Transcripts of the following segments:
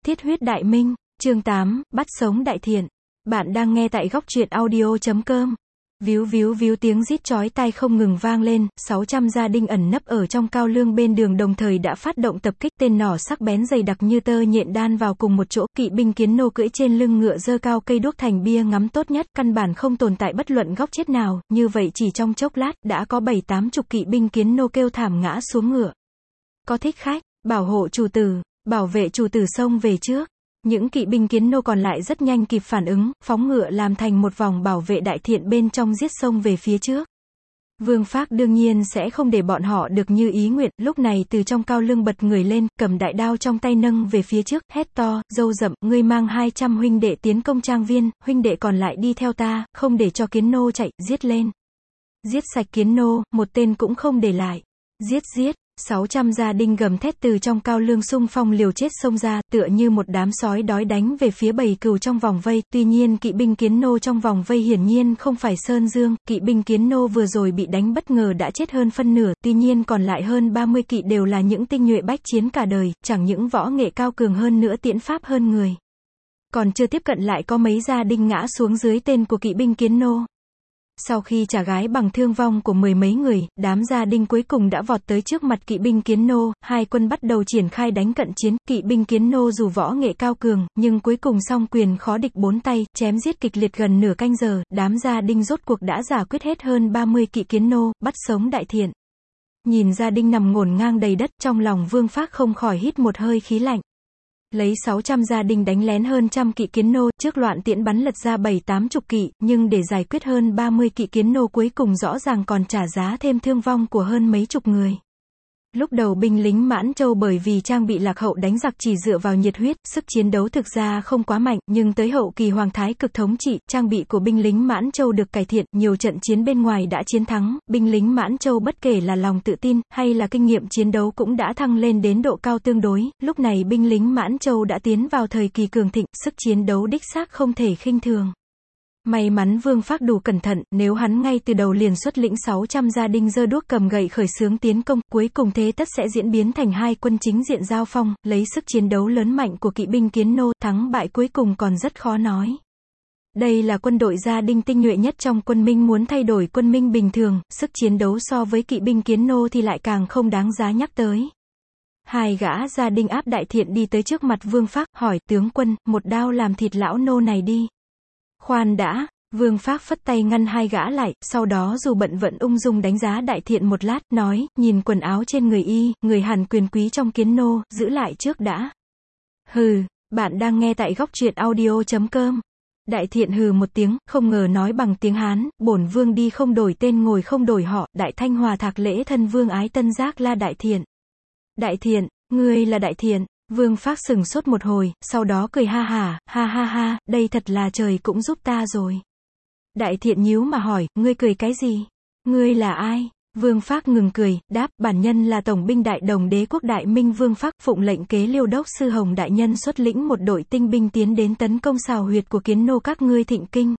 Thiết huyết đại minh, chương 8, bắt sống đại thiện. Bạn đang nghe tại góc truyện audio.com. Víu víu víu tiếng rít chói tai không ngừng vang lên, 600 gia đình ẩn nấp ở trong cao lương bên đường đồng thời đã phát động tập kích, tên nỏ sắc bén dày đặc như tơ nhện đan vào cùng một chỗ, kỵ binh kiến nô cưỡi trên lưng ngựa giơ cao cây đuốc thành bia ngắm tốt nhất, căn bản không tồn tại bất luận góc chết nào, như vậy chỉ trong chốc lát, đã có 7-8 chục kỵ binh kiến nô kêu thảm ngã xuống ngựa. Có thích khách, bảo hộ chủ tử, bảo vệ chủ tử xông về trước. Những kỵ binh kiến nô còn lại rất nhanh kịp phản ứng, phóng ngựa làm thành một vòng bảo vệ đại thiện bên trong giết xông về phía trước. Vương Phác đương nhiên sẽ không để bọn họ được như ý nguyện, lúc này từ trong cao lương bật người lên, cầm đại đao trong tay nâng về phía trước, hét to, râu rậm, ngươi mang 200 huynh đệ tiến công trang viên, huynh đệ còn lại đi theo ta, không để cho kiến nô chạy, giết lên. Giết sạch kiến nô, một tên cũng không để lại. Giết giết. 600 gia đình gầm thét từ trong cao lương xung phong liều chết xông ra, tựa như một đám sói đói đánh về phía bầy cừu trong vòng vây, tuy nhiên kỵ binh kiến nô trong vòng vây hiển nhiên không phải Sơn Dương, kỵ binh kiến nô vừa rồi bị đánh bất ngờ đã chết hơn phân nửa, tuy nhiên còn lại hơn 30 kỵ đều là những tinh nhuệ bách chiến cả đời, chẳng những võ nghệ cao cường hơn nữa tiễn pháp hơn người. Còn chưa tiếp cận lại có mấy gia đình ngã xuống dưới tên của kỵ binh kiến nô. Sau khi trả gái bằng thương vong của mười mấy người, đám gia đình cuối cùng đã vọt tới trước mặt kỵ binh kiến nô, hai quân bắt đầu triển khai đánh cận chiến, kỵ binh kiến nô dù võ nghệ cao cường, nhưng cuối cùng song quyền khó địch bốn tay, chém giết kịch liệt gần nửa canh giờ, đám gia đình rốt cuộc đã giải quyết hết hơn 30 kỵ kiến nô, bắt sống đại thiện. Nhìn gia đình nằm ngổn ngang đầy đất, trong lòng Vương Phác không khỏi hít một hơi khí lạnh. Lấy 600 gia đình đánh lén hơn trăm kỵ kiến nô, trước loạn tiễn bắn lật ra 7-8 chục kỵ, nhưng để giải quyết hơn 30 kỵ kiến nô cuối cùng rõ ràng còn trả giá thêm thương vong của hơn mấy chục người. Lúc đầu binh lính Mãn Châu bởi vì trang bị lạc hậu đánh giặc chỉ dựa vào nhiệt huyết, sức chiến đấu thực ra không quá mạnh, nhưng tới hậu kỳ Hoàng Thái Cực thống trị, trang bị của binh lính Mãn Châu được cải thiện, nhiều trận chiến bên ngoài đã chiến thắng, binh lính Mãn Châu bất kể là lòng tự tin, hay là kinh nghiệm chiến đấu cũng đã thăng lên đến độ cao tương đối, lúc này binh lính Mãn Châu đã tiến vào thời kỳ cường thịnh, sức chiến đấu đích xác không thể khinh thường. May mắn Vương Phác đủ cẩn thận, nếu hắn ngay từ đầu liền xuất lĩnh 600 gia đình giơ đuốc cầm gậy khởi xướng tiến công, cuối cùng thế tất sẽ diễn biến thành hai quân chính diện giao phong, lấy sức chiến đấu lớn mạnh của kỵ binh kiến nô, thắng bại cuối cùng còn rất khó nói. Đây là quân đội gia đình tinh nhuệ nhất trong quân Minh, muốn thay đổi quân Minh bình thường, sức chiến đấu so với kỵ binh kiến nô thì lại càng không đáng giá nhắc tới. Hai gã gia đình áp đại thiện đi tới trước mặt Vương Phác, hỏi, tướng quân, một đao làm thịt lão nô này đi. Khoan đã, Vương Phác phất tay ngăn hai gã lại, sau đó dù bận vẫn ung dung đánh giá đại thiện một lát, nói, nhìn quần áo trên người y, người hẳn quyền quý trong kiến nô, giữ lại trước đã. Hừ, bạn đang nghe tại góc truyện audio.com. Đại thiện hừ một tiếng, không ngờ nói bằng tiếng Hán, bổn vương đi không đổi tên ngồi không đổi họ, Đại Thanh Hòa Thạc lễ thân vương ái tân giác la đại thiện. Đại thiện, ngươi là đại thiện. Vương Phác sừng sốt một hồi, sau đó cười ha ha, đây thật là trời cũng giúp ta rồi. Đại thiện nhíu mà hỏi, ngươi cười cái gì? Ngươi là ai? Vương Phác ngừng cười, đáp, bản nhân là tổng binh đại đồng đế quốc Đại Minh Vương Phác, phụng lệnh kế Liêu đốc sư Hồng đại nhân xuất lĩnh một đội tinh binh tiến đến tấn công sào huyệt của kiến nô các ngươi Thịnh Kinh.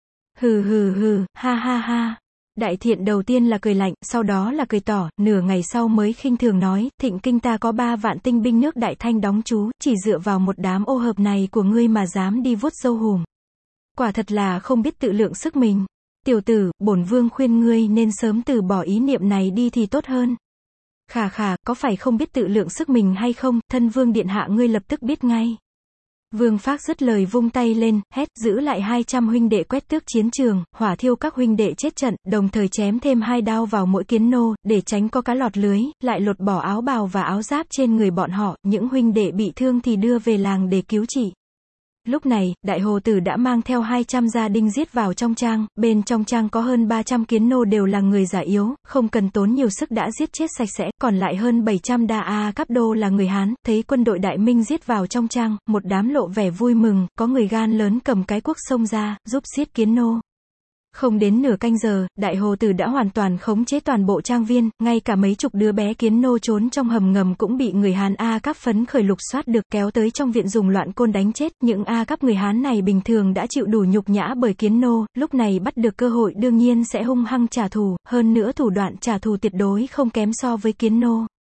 Hừ, ha. Đại thiện đầu tiên là cười lạnh, sau đó là cười tỏ, nửa ngày sau mới khinh thường nói, Thịnh Kinh ta có 3 vạn tinh binh nước Đại Thanh đóng trú, chỉ dựa vào một đám ô hợp này của ngươi mà dám đi vuốt râu hùm. Quả thật là không biết tự lượng sức mình. Tiểu tử, bổn vương khuyên ngươi nên sớm từ bỏ ý niệm này đi thì tốt hơn. Khà, có phải không biết tự lượng sức mình hay không, thân vương điện hạ ngươi lập tức biết ngay. Vương Phác dứt lời vung tay lên, hét, giữ lại 200 huynh đệ quét tước chiến trường, hỏa thiêu các huynh đệ chết trận, đồng thời chém thêm 2 đao vào mỗi kiến nô, để tránh có cá lọt lưới, lại lột bỏ áo bào và áo giáp trên người bọn họ, những huynh đệ bị thương thì đưa về làng để cứu trị. Lúc này, Đại Hồ Tử đã mang theo 200 gia đình giết vào trong trang, bên trong trang có hơn 300 kiến nô đều là người già yếu, không cần tốn nhiều sức đã giết chết sạch sẽ, còn lại hơn 700 đa cấp đô là người Hán, thấy quân đội Đại Minh giết vào trong trang, một đám lộ vẻ vui mừng, có người gan lớn cầm cái cuốc xông ra, giúp giết kiến nô. Không đến nửa canh giờ, Đại Hồ Tử đã hoàn toàn khống chế toàn bộ trang viên, ngay cả mấy chục đứa bé kiến nô trốn trong hầm ngầm cũng bị người Hán cấp phấn khởi lục soát được, kéo tới trong viện dùng loạn côn đánh chết. Những cấp người Hán này bình thường đã chịu đủ nhục nhã bởi kiến nô, lúc này bắt được cơ hội đương nhiên sẽ hung hăng trả thù, hơn nữa thủ đoạn trả thù tuyệt đối không kém so với kiến nô.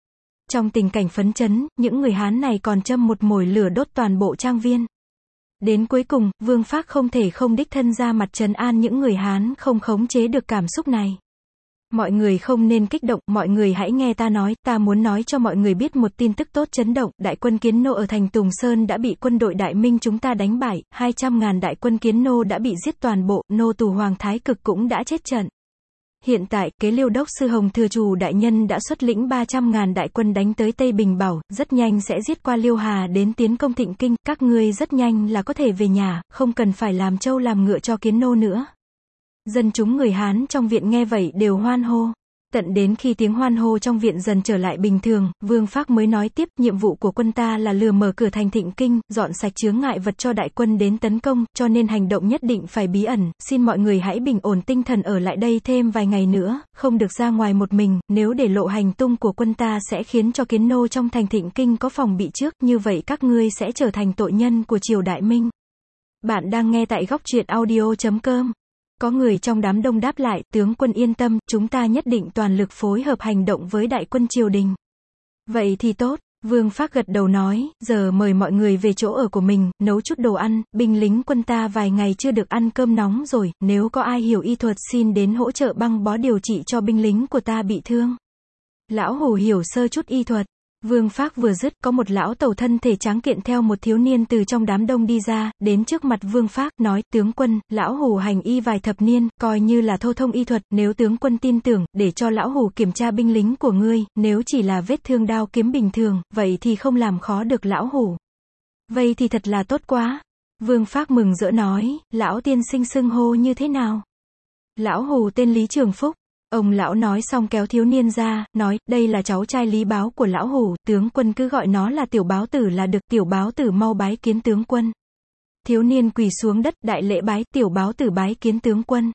Trong tình cảnh phấn chấn, những người Hán này còn châm một mồi lửa đốt toàn bộ trang viên. Đến cuối cùng, Vương Phác không thể không đích thân ra mặt trấn an những người Hán không khống chế được cảm xúc này. Mọi người không nên kích động, mọi người hãy nghe ta nói, ta muốn nói cho mọi người biết một tin tức tốt chấn động, đại quân Kiến Nô ở thành Tùng Sơn đã bị quân đội Đại Minh chúng ta đánh bại, 200.000 đại quân Kiến Nô đã bị giết toàn bộ, nô tù Hoàng Thái Cực cũng đã chết trận. Hiện tại, Kế Liêu đốc sư Hồng Thừa Trù đại nhân đã xuất lĩnh 300.000 đại quân đánh tới Tây Bình Bảo, rất nhanh sẽ giết qua Liêu Hà đến tiến công Thịnh Kinh, các ngươi rất nhanh là có thể về nhà, không cần phải làm trâu làm ngựa cho Kiến Nô nữa. Dân chúng người Hán trong viện nghe vậy đều hoan hô. Tận đến khi tiếng hoan hô trong viện dần trở lại bình thường, Vương Phác mới nói tiếp, nhiệm vụ của quân ta là lừa mở cửa thành Thịnh Kinh, dọn sạch chướng ngại vật cho đại quân đến tấn công, cho nên hành động nhất định phải bí ẩn, xin mọi người hãy bình ổn tinh thần ở lại đây thêm vài ngày nữa, không được ra ngoài một mình, nếu để lộ hành tung của quân ta sẽ khiến cho Kiến Nô trong thành Thịnh Kinh có phòng bị trước, như vậy các ngươi sẽ trở thành tội nhân của triều Đại Minh. Bạn đang nghe tại Góc Truyện Audio.com. Có người trong đám đông đáp lại, tướng quân yên tâm, chúng ta nhất định toàn lực phối hợp hành động với đại quân triều đình. Vậy thì tốt, Vương Phác gật đầu nói, giờ mời mọi người về chỗ ở của mình, nấu chút đồ ăn, binh lính quân ta vài ngày chưa được ăn cơm nóng rồi, nếu có ai hiểu y thuật xin đến hỗ trợ băng bó điều trị cho binh lính của ta bị thương. Lão Hủ hiểu sơ chút y thuật. Vương Phác vừa dứt, có một lão tẩu thân thể tráng kiện theo một thiếu niên từ trong đám đông đi ra, đến trước mặt Vương Phác, nói, tướng quân, lão hủ hành y vài thập niên, coi như là thô thông y thuật, nếu tướng quân tin tưởng, để cho lão hủ kiểm tra binh lính của ngươi, nếu chỉ là vết thương đao kiếm bình thường, vậy thì không làm khó được lão hủ. Vậy thì thật là tốt quá. Vương Phác mừng rỡ nói, lão tiên sinh xưng hô như thế nào? Lão hủ tên Lý Trường Phúc. Ông lão nói xong kéo thiếu niên ra, nói, đây là cháu trai Lý Báo của lão hủ, tướng quân cứ gọi nó là tiểu báo tử là được, tiểu báo tử mau bái kiến tướng quân. Thiếu niên quỳ xuống đất, đại lễ bái, tiểu báo tử bái kiến tướng quân.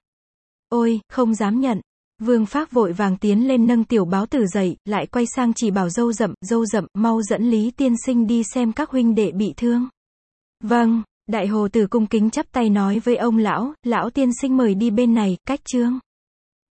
Ôi, không dám nhận. Vương Phác vội vàng tiến lên nâng tiểu báo tử dậy, lại quay sang chỉ bảo dâu rậm, mau dẫn Lý tiên sinh đi xem các huynh đệ bị thương. Vâng, đại hồ tử cung kính chắp tay nói với ông lão tiên sinh mời đi bên này, cách trương.